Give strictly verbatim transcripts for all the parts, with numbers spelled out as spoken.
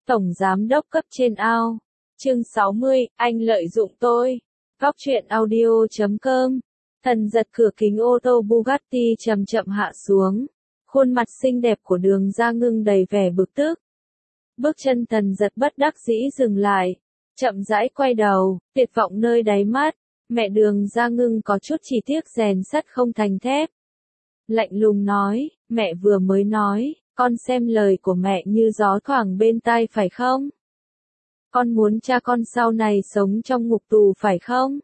Tổng giám đốc cấp trên ao. Chương sáu mươi, anh lợi dụng tôi. Góc truyện audio chấm com. Thần giật cửa kính ô tô Bugatti chậm chậm hạ xuống. Khuôn mặt xinh đẹp của Đường Gia Ngưng đầy vẻ bực tức. Bước chân Thần giật bất đắc dĩ dừng lại. Chậm rãi quay đầu, tuyệt vọng nơi đáy mắt. Mẹ Đường Gia Ngưng có chút chỉ tiếc rèn sắt không thành thép. Lạnh lùng nói, mẹ vừa mới nói, con xem lời của mẹ như gió thoảng bên tai phải không? Con muốn cha con sau này sống trong ngục tù phải không?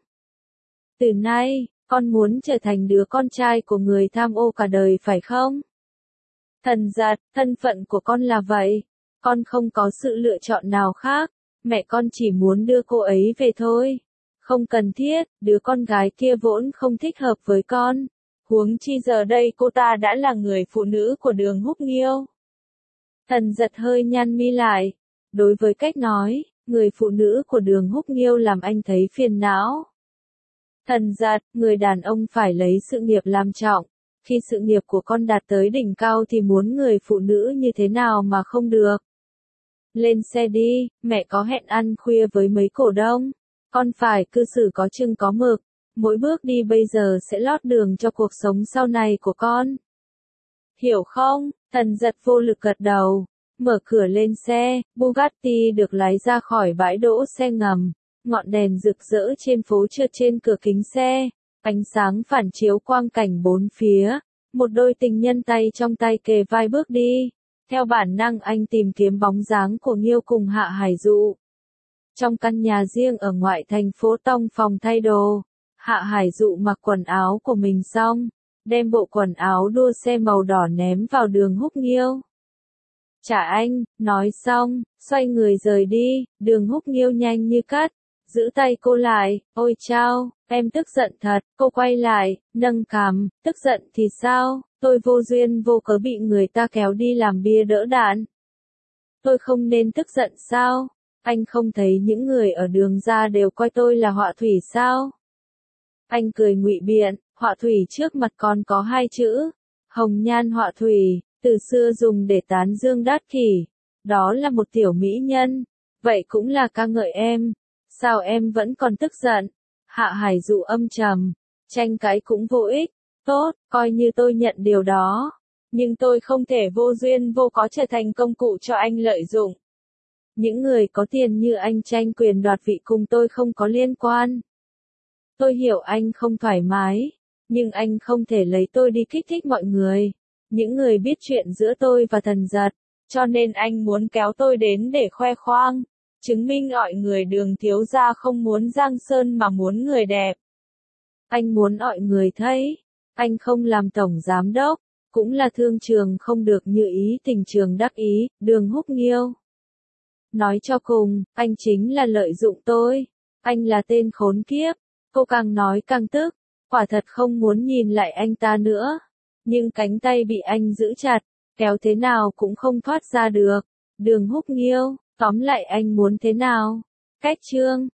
Từ nay, con muốn trở thành đứa con trai của người tham ô cả đời phải không? Thần giật, thân phận của con là vậy. Con không có sự lựa chọn nào khác. Mẹ con chỉ muốn đưa cô ấy về thôi. Không cần thiết, đứa con gái kia vốn không thích hợp với con. Huống chi giờ đây cô ta đã là người phụ nữ của Đường Húc Nghiêu. Thần giật hơi nhăn mi lại. Đối với cách nói, người phụ nữ của Đường Húc Nghiêu làm anh thấy phiền não. Thần giật, người đàn ông phải lấy sự nghiệp làm trọng. Khi sự nghiệp của con đạt tới đỉnh cao thì muốn người phụ nữ như thế nào mà không được. Lên xe đi, mẹ có hẹn ăn khuya với mấy cổ đông. Con phải cư xử có chừng có mực. Mỗi bước đi bây giờ sẽ lót đường cho cuộc sống sau này của con. Hiểu không? Thần giật vô lực gật đầu. Mở cửa lên xe, Bugatti được lái ra khỏi bãi đỗ xe ngầm. Ngọn đèn rực rỡ trên phố trượt trên cửa kính xe. Ánh sáng phản chiếu quang cảnh bốn phía. Một đôi tình nhân tay trong tay kề vai bước đi. Theo bản năng anh tìm kiếm bóng dáng của Nghiêu cùng Hạ Hải Dụ. Trong căn nhà riêng ở ngoại thành phố Tông phòng thay đồ. Hạ Hải Dụ mặc quần áo của mình xong, đem bộ quần áo đua xe màu đỏ ném vào Đường Húc Nghiêu. Trả anh, nói xong, xoay người rời đi, Đường Húc Nghiêu nhanh như cắt, giữ tay cô lại, ôi chao, em tức giận thật, cô quay lại, nâng cằm, tức giận thì sao, tôi vô duyên vô cớ bị người ta kéo đi làm bia đỡ đạn. Tôi không nên tức giận sao, anh không thấy những người ở Đường gia đều coi tôi là họa thủy sao? Anh cười ngụy biện, họa thủy trước mặt con có hai chữ, hồng nhan họa thủy, từ xưa dùng để tán dương đát kỷ, đó là một tiểu mỹ nhân, vậy cũng là ca ngợi em, sao em vẫn còn tức giận? Hạ Hải Dụ âm trầm, tranh cãi cũng vô ích, tốt, coi như tôi nhận điều đó, nhưng tôi không thể vô duyên vô cớ trở thành công cụ cho anh lợi dụng. Những người có tiền như anh tranh quyền đoạt vị cùng tôi không có liên quan. Tôi hiểu anh không thoải mái, nhưng anh không thể lấy tôi đi kích thích mọi người, những người biết chuyện giữa tôi và Thần giật, cho nên anh muốn kéo tôi đến để khoe khoang, chứng minh mọi người Đường thiếu gia không muốn giang sơn mà muốn người đẹp. Anh muốn mọi người thấy, anh không làm tổng giám đốc, cũng là thương trường không được như ý tình trường đắc ý, Đường Húc Nghiêu. Nói cho cùng, anh chính là lợi dụng tôi, anh là tên khốn kiếp. Cô càng nói càng tức, quả thật không muốn nhìn lại anh ta nữa. Nhưng cánh tay bị anh giữ chặt, kéo thế nào cũng không thoát ra được. Đường Húc Nghiêu, tóm lại anh muốn thế nào? Cách chương.